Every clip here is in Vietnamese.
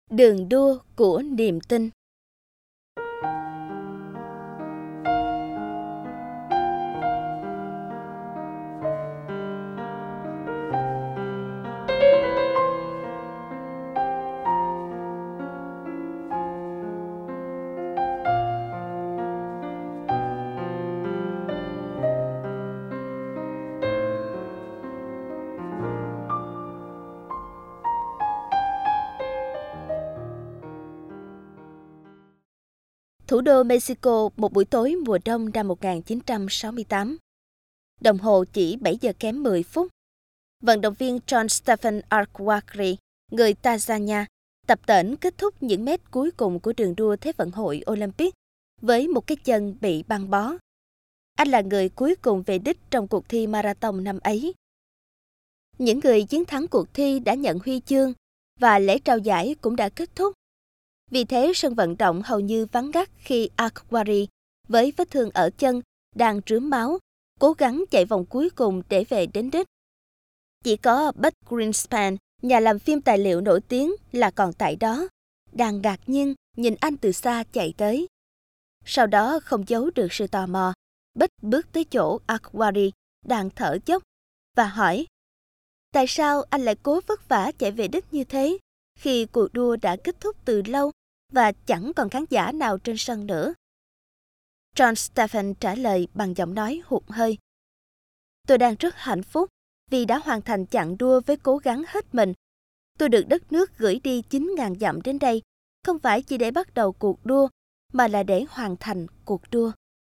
Đường đua của niềm tin. Thủ đô Mexico một buổi tối mùa đông năm 1968. Đồng hồ chỉ 7 giờ kém 10 phút. Vận động viên John Stephen Arcuagri, người Tanzania, tập tễnh kết thúc những mét cuối cùng của đường đua Thế vận hội Olympic với một cái chân bị băng bó. Anh là người cuối cùng về đích trong cuộc thi marathon năm ấy. Những người chiến thắng cuộc thi đã nhận huy chương và lễ trao giải cũng đã kết thúc. Vì thế, sân vận động hầu như vắng ngắt khi Arcuagri, với vết thương ở chân, đang rướm máu, cố gắng chạy vòng cuối cùng để về đến đích. Chỉ có Bud Greenspan, nhà làm phim tài liệu nổi tiếng là còn tại đó, đang ngạc nhiên nhìn anh từ xa chạy tới. Sau đó không giấu được sự tò mò, Bud bước tới chỗ Arcuagri đang thở dốc và hỏi: tại sao anh lại cố vất vả chạy về đích như thế, khi cuộc đua đã kết thúc từ lâu và chẳng còn khán giả nào trên sân nữa? John Stephen trả lời bằng giọng nói hụt hơi: tôi đang rất hạnh phúc vì đã hoàn thành chặng đua với cố gắng hết mình. Tôi được đất nước gửi đi 9.000 dặm đến đây, không phải chỉ để bắt đầu cuộc đua, mà là để hoàn thành cuộc đua.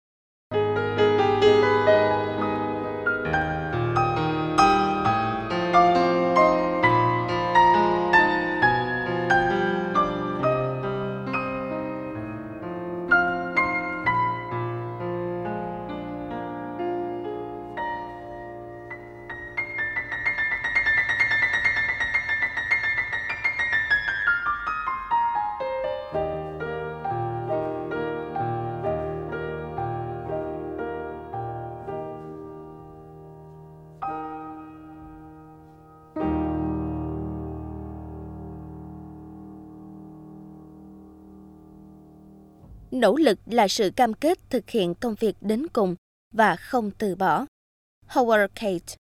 Nỗ lực là sự cam kết thực hiện công việc đến cùng và không từ bỏ. Howard Cate.